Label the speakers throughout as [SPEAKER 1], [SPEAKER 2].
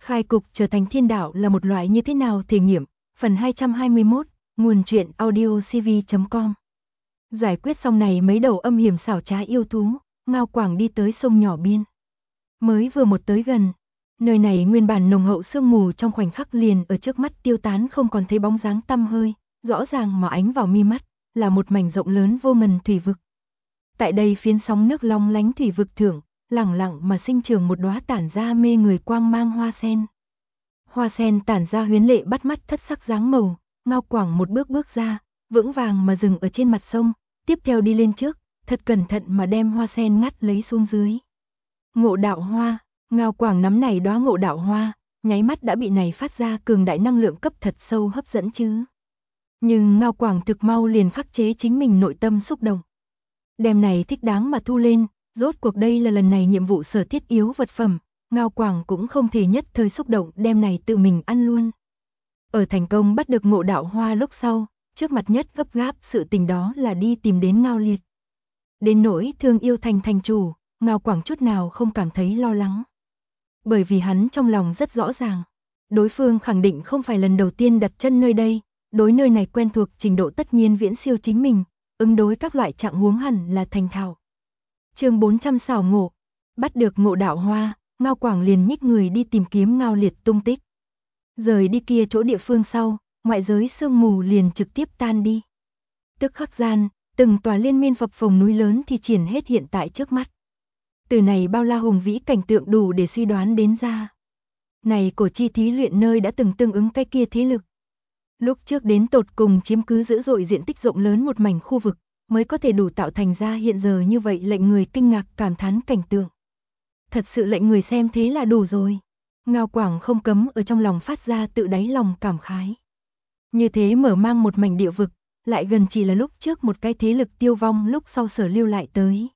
[SPEAKER 1] Khai cục trở thành thiên đạo là một loại như thế nào thể nghiệm, phần 221, nguồn truyện audiocv.com. Giải quyết xong này mấy đầu âm hiểm xảo trá yêu thú, Ngao Quảng đi tới sông nhỏ biên. Mới vừa một tới gần, nơi này nguyên bản nồng hậu sương mù trong khoảnh khắc liền ở trước mắt tiêu tán không còn thấy bóng dáng tăm hơi, rõ ràng mà ánh vào mi mắt, là một mảnh rộng lớn vô ngần thủy vực. Tại đây phiến sóng nước long lánh thủy vực thượng, lẳng lặng mà sinh trưởng một đóa tản ra mê người quang mang hoa sen. Hoa sen tản ra huyến lệ bắt mắt thất sắc dáng màu, Ngao Quảng một bước bước ra, vững vàng mà dừng ở trên mặt sông, tiếp theo đi lên trước, thật cẩn thận mà đem hoa sen ngắt lấy xuống dưới. Ngộ đạo hoa, Ngao Quảng nắm này đóa ngộ đạo hoa, nháy mắt đã bị này phát ra cường đại năng lượng cấp thật sâu hấp dẫn chứ. Nhưng Ngao Quảng thực mau liền khắc chế chính mình nội tâm xúc động. Đem này thích đáng mà thu lên, rốt cuộc đây là lần này nhiệm vụ sở thiết yếu vật phẩm, Ngao Quảng cũng không thể nhất thời xúc động đem này tự mình ăn luôn. Ở thành công bắt được ngộ đạo hoa lúc sau, trước mặt nhất gấp gáp sự tình đó là đi tìm đến Ngao Liệt. Đến nỗi thương yêu thành chủ, Ngao Quảng chút nào không cảm thấy lo lắng. Bởi vì hắn trong lòng rất rõ ràng, đối phương khẳng định không phải lần đầu tiên đặt chân nơi đây, đối nơi này quen thuộc trình độ tất nhiên viễn siêu chính mình, ứng đối các loại trạng huống hẳn là thành thạo. Chương 400 xảo ngộ, bắt được ngộ đạo hoa, Ngao Quảng liền nhích người đi tìm kiếm Ngao Liệt tung tích. Rời đi kia chỗ địa phương sau, ngoại giới sương mù liền trực tiếp tan đi. Tức khắc gian, từng tòa liên miên phập phồng núi lớn thì triển hết hiện tại trước mắt. Từ này bao la hùng vĩ cảnh tượng đủ để suy đoán đến ra. Này cổ chi thí luyện nơi đã từng tương ứng cái kia thế lực. Lúc trước đến tột cùng chiếm cứ dữ dội diện tích rộng lớn một mảnh khu vực, mới có thể đủ tạo thành ra hiện giờ như vậy lệnh người kinh ngạc cảm thán cảnh tượng. Thật sự lệnh người xem thế là đủ rồi. Ngao Quảng không cấm ở trong lòng phát ra tự đáy lòng cảm khái. Như thế mở mang một mảnh địa vực, lại gần chỉ là lúc trước một cái thế lực tiêu vong lúc sau sở lưu lại tới.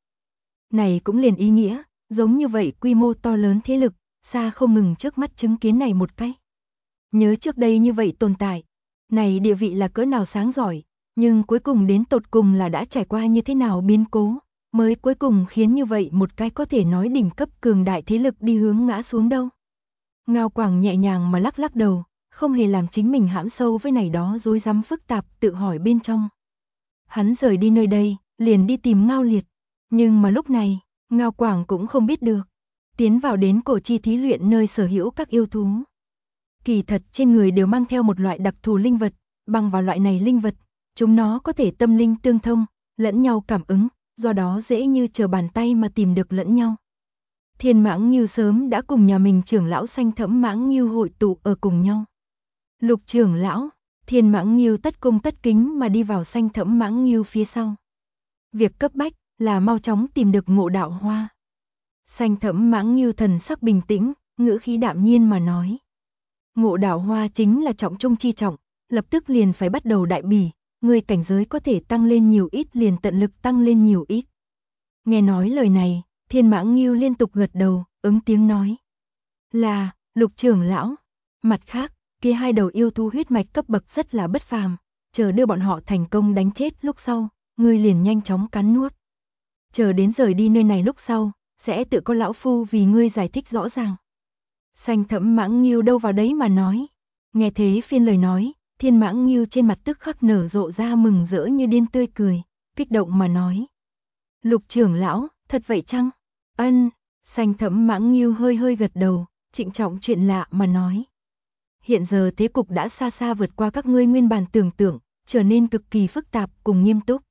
[SPEAKER 1] Này cũng liền ý nghĩa, giống như vậy quy mô to lớn thế lực, xa không ngừng trước mắt chứng kiến này một cái. Nhớ trước đây như vậy tồn tại, này địa vị là cỡ nào sáng giỏi, nhưng cuối cùng đến tột cùng là đã trải qua như thế nào biến cố, mới cuối cùng khiến như vậy một cái có thể nói đỉnh cấp cường đại thế lực đi hướng ngã xuống đâu. Ngao Quảng nhẹ nhàng mà lắc lắc đầu, không hề làm chính mình hãm sâu với này đó rối rắm phức tạp tự hỏi bên trong. Hắn rời đi nơi đây, liền đi tìm Ngao Liệt, nhưng mà lúc này, Ngao Quảng cũng không biết được, tiến vào đến cổ chi thí luyện nơi sở hữu các yêu thú. Kỳ thật trên người đều mang theo một loại đặc thù linh vật, bằng vào loại này linh vật, chúng nó có thể tâm linh tương thông, lẫn nhau cảm ứng, do đó dễ như trở bàn tay mà tìm được lẫn nhau. Thiên Mãng Ngưu sớm đã cùng nhà mình trưởng lão Xanh Thẫm Mãng Ngưu hội tụ ở cùng nhau. Lục trưởng lão, Thiên Mãng Ngưu tất cung tất kính mà đi vào Xanh Thẫm Mãng Ngưu phía sau. Việc cấp bách là mau chóng tìm được ngộ đạo hoa. Xanh Thẫm Mãng Ngưu thần sắc bình tĩnh, ngữ khí đạm nhiên mà nói. Ngộ đạo hoa chính là trọng trung chi trọng, lập tức liền phải bắt đầu đại bỉ, người cảnh giới có thể tăng lên nhiều ít liền tận lực tăng lên nhiều ít. Nghe nói lời này, Thiên Mãng Ngưu liên tục gật đầu, ứng tiếng nói. Là, Lục trưởng lão. Mặt khác, kia hai đầu yêu thú huyết mạch cấp bậc rất là bất phàm, chờ đưa bọn họ thành công đánh chết lúc sau, ngươi liền nhanh chóng cắn nuốt. Chờ đến rời đi nơi này lúc sau, sẽ tự có lão phu vì ngươi giải thích rõ ràng. Xanh Thẫm Mãng Ngưu đâu vào đấy mà nói. Nghe thế phiên lời nói, Thiên Mãng Ngưu trên mặt tức khắc nở rộ ra mừng rỡ như điên tươi cười, kích động mà nói. Lục trưởng lão, thật vậy chăng? Ân, Xanh Thẫm Mãng Ngưu hơi hơi gật đầu, trịnh trọng chuyện lạ mà nói. Hiện giờ thế cục đã xa xa vượt qua các ngươi nguyên bản tưởng tượng, trở nên cực kỳ phức tạp cùng nghiêm túc.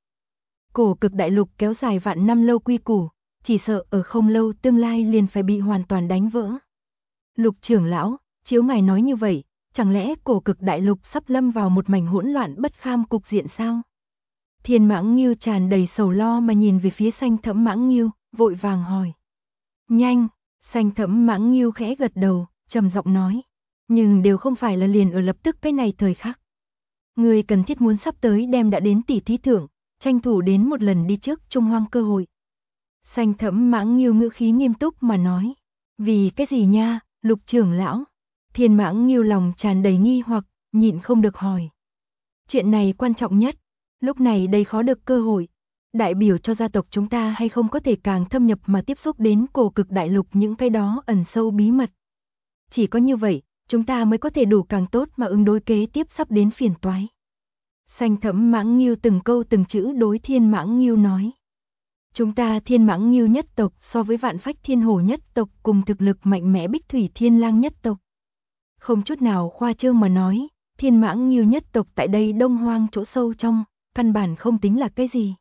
[SPEAKER 1] Cổ cực đại lục kéo dài vạn năm lâu quy củ, chỉ sợ ở không lâu tương lai liền phải bị hoàn toàn đánh vỡ. Lục trưởng lão, chiếu ngài nói như vậy, chẳng lẽ cổ cực đại lục sắp lâm vào một mảnh hỗn loạn bất kham cục diện sao? Thiên Mãng Ngưu tràn đầy sầu lo mà nhìn về phía Xanh Thẫm Mãng Ngưu, vội vàng hỏi. Nhanh, Xanh Thẫm Mãng Ngưu khẽ gật đầu, trầm giọng nói. Nhưng đều không phải là liền ở lập tức cái này thời khắc. Người cần thiết muốn sắp tới đem đã đến tỷ thí thưởng, tranh thủ đến một lần đi trước Trung Hoang cơ hội. Xanh Thẫm Mãng Ngưu ngữ khí nghiêm túc mà nói. Vì cái gì nha, Lục trưởng lão? Thiên Mãng Ngưu lòng tràn đầy nghi hoặc, nhịn không được hỏi. Chuyện này quan trọng nhất, lúc này đây khó được cơ hội, đại biểu cho gia tộc chúng ta hay không có thể càng thâm nhập mà tiếp xúc đến cổ cực đại lục những cái đó ẩn sâu bí mật. chỉ có như vậy, chúng ta mới có thể đủ càng tốt mà ứng đối kế tiếp sắp đến phiền toái. Xanh Thẫm Mãng Nghiêu từng câu từng chữ đối Thiên Mãng Nghiêu nói. Chúng ta Thiên Mãng Nghiêu nhất tộc so với Vạn Phách Thiên Hổ nhất tộc cùng thực lực mạnh mẽ Bích Thủy Thiên Lang nhất tộc. Không chút nào khoa trương mà nói, Thiên Mãng Nghiêu nhất tộc tại đây Đông Hoang chỗ sâu trong, căn bản không tính là cái gì.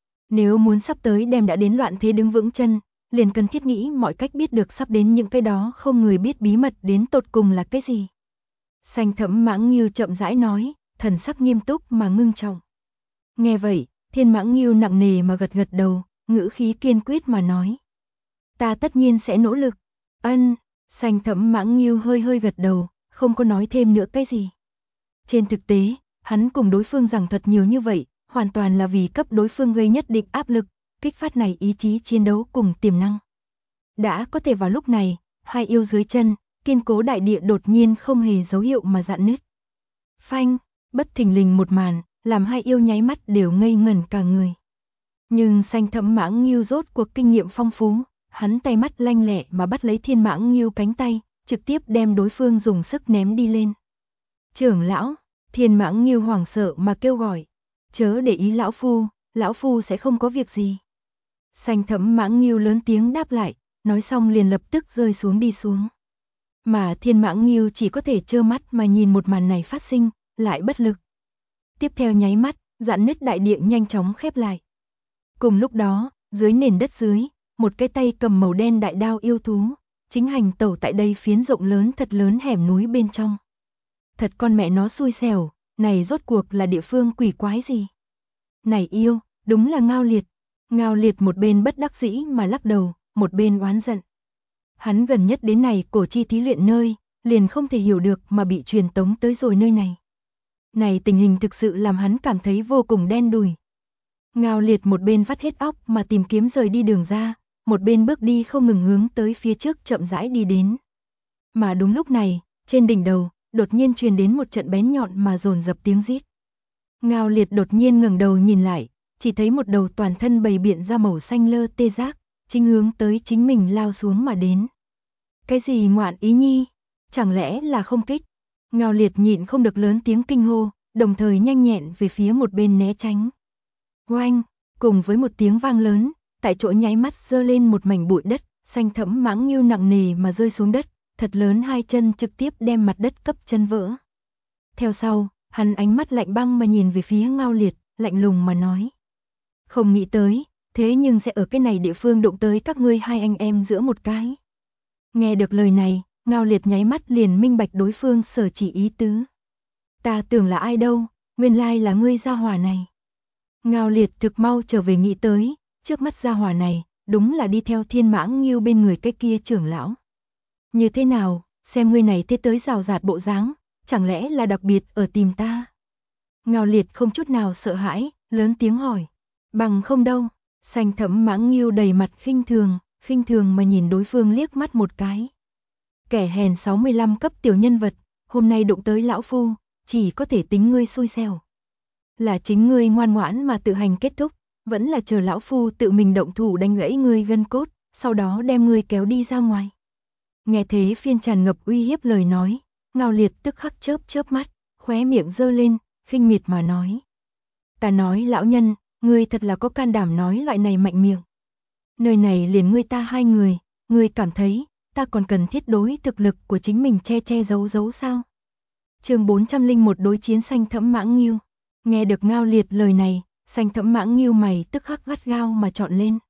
[SPEAKER 1] Nếu muốn sắp tới đem đã đến loạn thế đứng vững chân, liền cần thiết nghĩ mọi cách biết được sắp đến những cái đó không người biết bí mật đến tột cùng là cái gì. Xanh Thẫm Mãng Nghiêu chậm rãi nói, thần sắc nghiêm túc mà ngưng trọng. Nghe vậy, Thiên Mãng Nghiêu nặng nề mà gật gật đầu, ngữ khí kiên quyết mà nói. Ta tất nhiên sẽ nỗ lực. Ân, Xanh Thẫm Mãng Nghiêu hơi hơi gật đầu, không có nói thêm nữa cái gì. Trên thực tế, hắn cùng đối phương giảng thuật nhiều như vậy, hoàn toàn là vì cấp đối phương gây nhất định áp lực, kích phát này ý chí chiến đấu cùng tiềm năng. Đã có thể vào lúc này, hai yêu dưới chân, kiên cố đại địa đột nhiên không hề dấu hiệu mà rạn nứt. Phanh, bất thình lình một màn, làm hai yêu nháy mắt đều ngây ngẩn cả người. Nhưng Xanh Thẫm Mãng Nghiêu rốt cuộc kinh nghiệm phong phú, hắn tay mắt lanh lẹ mà bắt lấy Thiên Mãng Nghiêu cánh tay, trực tiếp đem đối phương dùng sức ném đi lên. Trưởng lão, Thiên Mãng Nghiêu hoảng sợ mà kêu gọi, chớ để ý lão phu sẽ không có việc gì. Xanh Thẫm Mãng Nghiêu lớn tiếng đáp lại, nói xong liền lập tức rơi xuống đi xuống. Mà Thiên Mãng Nghiêu chỉ có thể trơ mắt mà nhìn một màn này phát sinh, lại bất lực. Tiếp theo nháy mắt, rạn nứt đại địa nhanh chóng khép lại. Cùng lúc đó, dưới nền đất dưới, một cái tay cầm màu đen đại đao yêu thú, chính hành tẩu tại đây phiến rộng lớn thật lớn hẻm núi bên trong. Thật con mẹ nó xui xẻo, này rốt cuộc là địa phương quỷ quái gì? Này yêu, đúng là Ngao Liệt. Ngao Liệt một bên bất đắc dĩ mà lắc đầu, một bên oán giận. Hắn gần nhất đến này cổ chi thí luyện nơi, liền không thể hiểu được mà bị truyền tống tới rồi nơi này. Này tình hình thực sự làm hắn cảm thấy vô cùng đen đủi. Ngao Liệt một bên vắt hết óc mà tìm kiếm rời đi đường ra, một bên bước đi không ngừng hướng tới phía trước chậm rãi đi đến. Mà đúng lúc này, trên đỉnh đầu, đột nhiên truyền đến một trận bén nhọn mà dồn dập tiếng rít. Ngao Liệt đột nhiên ngẩng đầu nhìn lại, chỉ thấy một đầu toàn thân bầy biện ra màu xanh lơ tê giác, chính hướng tới chính mình lao xuống mà đến. Cái gì ngoạn ý nhi? Chẳng lẽ là không kích? Ngao Liệt nhịn không được lớn tiếng kinh hô, đồng thời nhanh nhẹn về phía một bên né tránh. Oanh, cùng với một tiếng vang lớn, tại chỗ nháy mắt giơ lên một mảnh bụi đất, Xanh Thẫm Mãng Nghiêu nặng nề mà rơi xuống đất, thật lớn hai chân trực tiếp đem mặt đất cấp chân vỡ. Theo sau, hắn ánh mắt lạnh băng mà nhìn về phía Ngao Liệt, lạnh lùng mà nói. Không nghĩ tới, thế nhưng sẽ ở cái này địa phương đụng tới các ngươi hai anh em giữa một cái. Nghe được lời này, Ngao Liệt nháy mắt liền minh bạch đối phương sở chỉ ý tứ. Ta tưởng là ai đâu, nguyên lai là ngươi gia hỏa này. Ngao Liệt thực mau trở về nghĩ tới, trước mắt gia hỏa này, đúng là đi theo Thiên Mãng Nghiêu bên người cái kia trưởng lão. Như thế nào, xem ngươi này thế tới rào rạt bộ dáng, chẳng lẽ là đặc biệt ở tìm ta? Ngao Liệt không chút nào sợ hãi, lớn tiếng hỏi. Bằng không đâu, Xanh Thẫm Mãng Nghiêu đầy mặt khinh thường mà nhìn đối phương liếc mắt một cái. Kẻ hèn 65 cấp tiểu nhân vật, hôm nay đụng tới lão phu, chỉ có thể tính ngươi xui xẻo. Là chính ngươi ngoan ngoãn mà tự hành kết thúc, vẫn là chờ lão phu tự mình động thủ đánh gãy ngươi gân cốt, sau đó đem ngươi kéo đi ra ngoài. Nghe thế phiên tràn ngập uy hiếp lời nói, Ngao Liệt tức khắc chớp mắt, khóe miệng giơ lên, khinh miệt mà nói. Ta nói lão nhân, ngươi thật là có can đảm nói loại này mạnh miệng. Nơi này liền ngươi ta hai người, ngươi cảm thấy, ta còn cần thiết đối thực lực của chính mình che giấu sao? Chương 401 đối chiến Xanh Thẫm Mãng Nghiêu. Nghe được Ngao Liệt lời này, Xanh Thẫm Mãng Nghiêu mày tức khắc gắt gao mà trọn lên.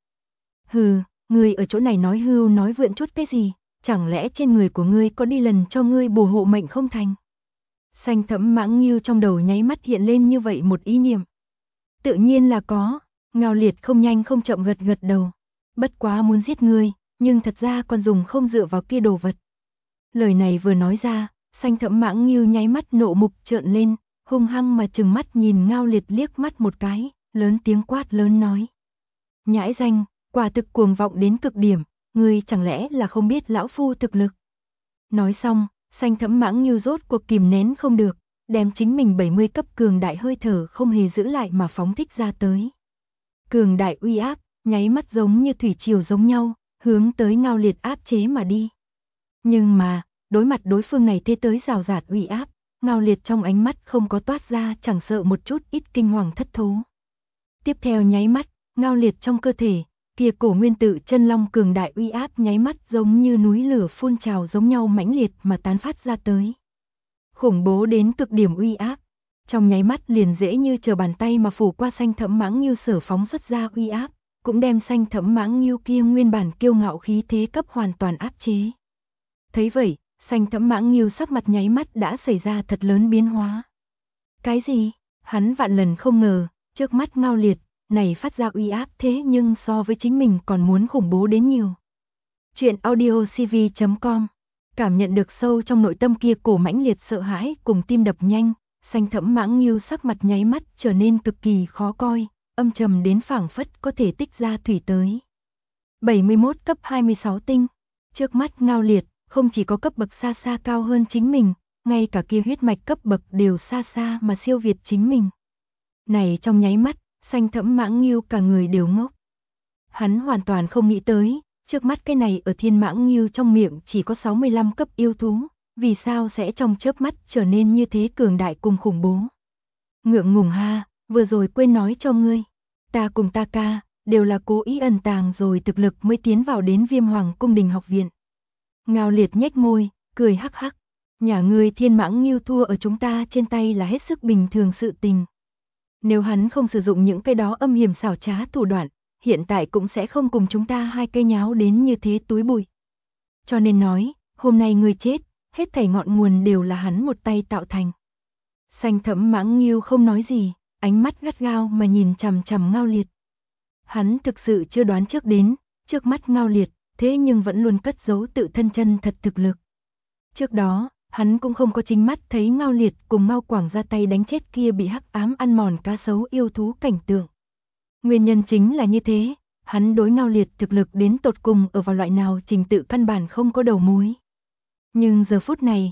[SPEAKER 1] Hừ, ngươi ở chỗ này nói hưu nói vượn chút cái gì, chẳng lẽ trên người của ngươi có đi lần cho ngươi bùa hộ mệnh không thành? Xanh Thẫm Mãng Nghiêu trong đầu nháy mắt hiện lên như vậy một ý niệm. Tự nhiên là có, Ngao Liệt không nhanh không chậm gật đầu. Bất quá muốn giết ngươi, nhưng thật ra còn dùng không dựa vào kia đồ vật. Lời này vừa nói ra, Xanh Thẫm Mãng Nghiêu nháy mắt nộ mục trợn lên, hung hăng mà trừng mắt nhìn Ngao Liệt liếc mắt một cái, lớn tiếng quát lớn nói. Nhãi danh, quả thực cuồng vọng đến cực điểm, ngươi chẳng lẽ là không biết lão phu thực lực. Nói xong, Xanh Thẫm Mãng Nghiêu rốt cuộc kìm nén không được, đem chính mình 70 cấp cường đại hơi thở không hề giữ lại mà phóng thích ra tới. Cường đại uy áp, nháy mắt giống như thủy triều giống nhau, hướng tới Ngao Liệt áp chế mà đi. Nhưng mà, đối mặt đối phương này thế tới rào rạt uy áp, Ngao Liệt trong ánh mắt không có toát ra chẳng sợ một chút ít kinh hoàng thất thố. Tiếp theo nháy mắt, Ngao Liệt trong cơ thể, kia cổ nguyên tử chân long cường đại uy áp nháy mắt giống như núi lửa phun trào giống nhau mãnh liệt mà tán phát ra tới. Khủng bố đến cực điểm uy áp, trong nháy mắt liền dễ như trở bàn tay mà phủ qua xanh thẫm mãng nghiêu sở phóng xuất ra uy áp, cũng đem xanh thẫm mãng nghiêu kia nguyên bản kiêu ngạo khí thế cấp hoàn toàn áp chế. Thấy vậy, xanh thẫm mãng nghiêu sắc mặt nháy mắt đã xảy ra thật lớn biến hóa. Cái gì? Hắn vạn lần không ngờ, trước mắt Ngao Liệt, này phát ra uy áp thế nhưng so với chính mình còn muốn khủng bố đến nhiều. Chuyện audiocv.com. Cảm nhận được sâu trong nội tâm kia cổ mãnh liệt sợ hãi cùng tim đập nhanh, xanh thẫm mãng nghiêu sắc mặt nháy mắt trở nên cực kỳ khó coi, âm trầm đến phảng phất có thể tích ra thủy tới. 71 cấp 26 tinh. Trước mắt Ngao Liệt, không chỉ có cấp bậc xa xa cao hơn chính mình, ngay cả kia huyết mạch cấp bậc đều xa xa mà siêu việt chính mình. Này trong nháy mắt, xanh thẫm mãng nghiêu cả người đều ngốc. Hắn hoàn toàn không nghĩ tới, trước mắt cái này ở thiên mãng nghiêu trong miệng chỉ có 65 cấp yêu thú, vì sao sẽ trong chớp mắt trở nên như thế cường đại cùng khủng bố. Ngượng ngùng ha, vừa rồi quên nói cho ngươi, ta cùng ta ca, đều là cố ý ẩn tàng rồi thực lực mới tiến vào đến Viêm Hoàng cung đình học viện. Ngao Liệt nhếch môi, cười hắc hắc, nhà ngươi thiên mãng nghiêu thua ở chúng ta trên tay là hết sức bình thường sự tình. Nếu hắn không sử dụng những cái đó âm hiểm xảo trá thủ đoạn, hiện tại cũng sẽ không cùng chúng ta hai cây nháo đến như thế túi bụi. Cho nên nói, hôm nay ngươi chết, hết thảy ngọn nguồn đều là hắn một tay tạo thành. Xanh thẫm mãng nghiêu không nói gì, ánh mắt gắt gao mà nhìn chằm chằm Ngao Liệt. Hắn thực sự chưa đoán trước đến, trước mắt Ngao Liệt, thế nhưng vẫn luôn cất giấu tự thân chân thật thực lực. Trước đó, hắn cũng không có chính mắt thấy Ngao Liệt cùng Mao Quảng ra tay đánh chết kia bị hắc ám ăn mòn cá sấu yêu thú cảnh tượng. Nguyên nhân chính là như thế, hắn đối Ngao Liệt thực lực đến tột cùng ở vào loại nào trình tự căn bản không có đầu mối. Nhưng giờ phút này,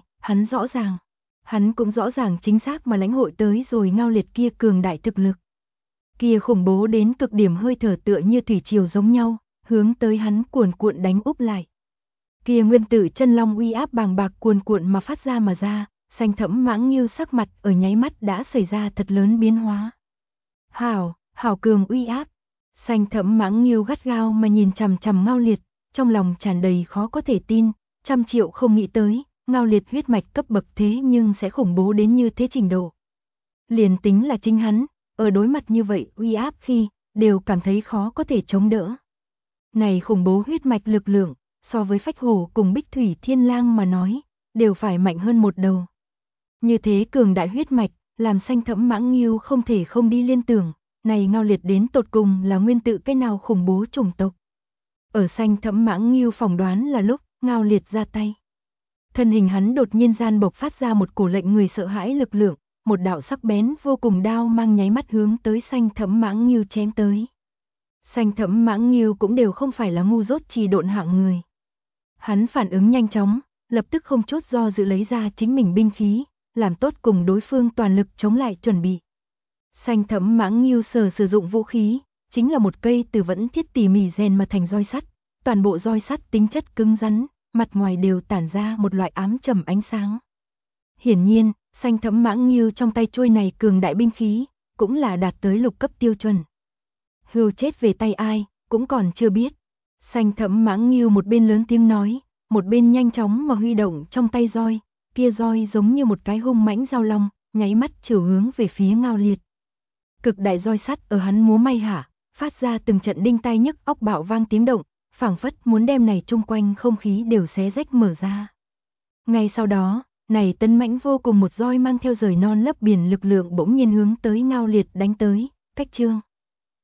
[SPEAKER 1] hắn cũng rõ ràng chính xác mà lãnh hội tới rồi Ngao Liệt kia cường đại thực lực. Kia khủng bố đến cực điểm hơi thở tựa như thủy triều giống nhau, hướng tới hắn cuồn cuộn đánh úp lại. Kia nguyên tử chân long uy áp bàng bạc cuồn cuộn mà phát ra mà ra, xanh thẫm mãng nghiêu sắc mặt ở nháy mắt đã xảy ra thật lớn biến hóa. Hảo cường uy áp. Xanh thẫm mãng nghiêu gắt gao mà nhìn chằm chằm Ngao Liệt, trong lòng tràn đầy khó có thể tin, trăm triệu không nghĩ tới, Ngao Liệt huyết mạch cấp bậc thế nhưng sẽ khủng bố đến như thế trình độ. Liền tính là chính hắn, ở đối mặt như vậy uy áp khi, đều cảm thấy khó có thể chống đỡ. Này khủng bố huyết mạch lực lượng, so với Phách Hổ cùng Bích Thủy Thiên Lang mà nói, đều phải mạnh hơn một đầu. Như thế cường đại huyết mạch, làm xanh thẫm mãng nghiêu không thể không đi liên tưởng, này Ngao Liệt đến tột cùng là nguyên tự cái nào khủng bố chủng tộc. Ở xanh thẫm mãng nghiêu phỏng đoán là lúc Ngao Liệt ra tay. Thân hình hắn đột nhiên gian bộc phát ra một cổ lệnh người sợ hãi lực lượng, một đạo sắc bén vô cùng đao mang nháy mắt hướng tới xanh thẫm mãng nghiêu chém tới. Xanh thẫm mãng nghiêu cũng đều không phải là ngu dốt trì độn hạng người. Hắn phản ứng nhanh chóng, lập tức không chút do dự lấy ra chính mình binh khí, làm tốt cùng đối phương toàn lực chống lại chuẩn bị. Xanh thẫm mãng nghiêu sử dụng vũ khí, chính là một cây từ vẫn thiết tỉ mỉ rèn mà thành roi sắt, toàn bộ roi sắt tính chất cứng rắn, mặt ngoài đều tản ra một loại ám trầm ánh sáng. Hiển nhiên, xanh thẫm mãng nghiêu trong tay chuôi này cường đại binh khí, cũng là đạt tới lục cấp tiêu chuẩn. Hưu chết về tay ai, cũng còn chưa biết. Xanh thẫm mãng nghiêu một bên lớn tiếng nói, một bên nhanh chóng mà huy động trong tay roi, kia roi giống như một cái hung mãnh dao long, nháy mắt chiều hướng về phía Ngao Liệt. Cực đại roi sắt ở hắn múa may hả, phát ra từng trận đinh tai nhức óc bạo vang tiếng động, phảng phất muốn đem này chung quanh không khí đều xé rách mở ra. Ngay sau đó, này tấn mãnh vô cùng một roi mang theo rời non lấp biển lực lượng bỗng nhiên hướng tới Ngao Liệt đánh tới, cách chương.